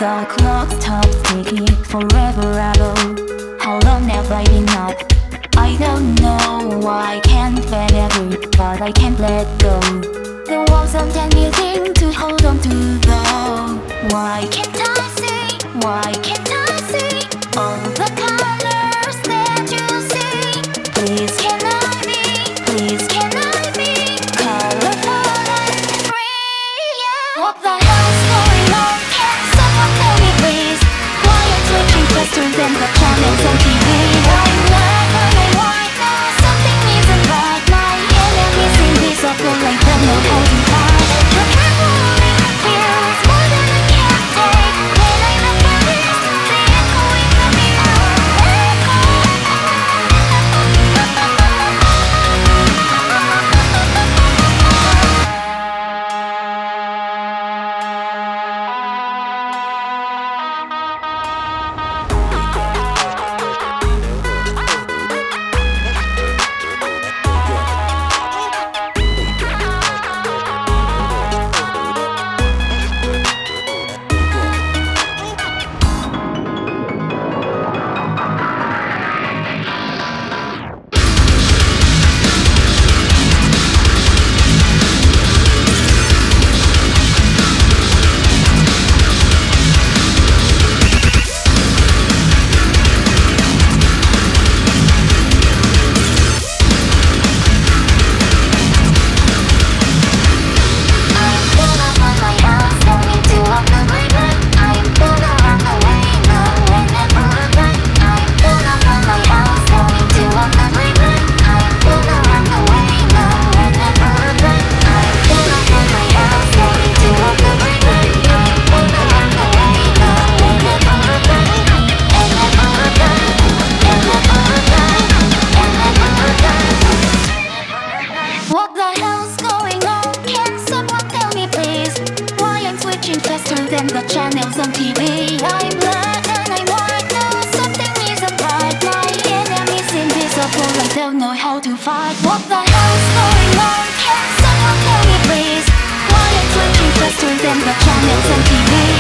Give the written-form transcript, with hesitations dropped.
The clock stops ticking forever ago. How long have I been up? I don't know. I can't bear it, but I can't let go. There wasn't anything to hold on to though. Why can't I see? Why can't I see all the colors that you see? Please can I be? Please can I be colorful and free? Yeah. What the hell's going on? Can someone tell me please? Why are switching faster than the channels on TV? I'm black and I'm white now. Something isn't right. My enemy's invisible. I don't know how to fight. The trembling feels more than I can take. When I look at this, the echoing of me What the hell's going on? Can someone tell me please? Why I'm switching faster than the channels on TV? I'm black and I'm white now. Something isn't right. My enemy's invisible. I don't know how to fight. What the hell's going on? Can someone tell me please? Why I'm switching faster than the channels on TV?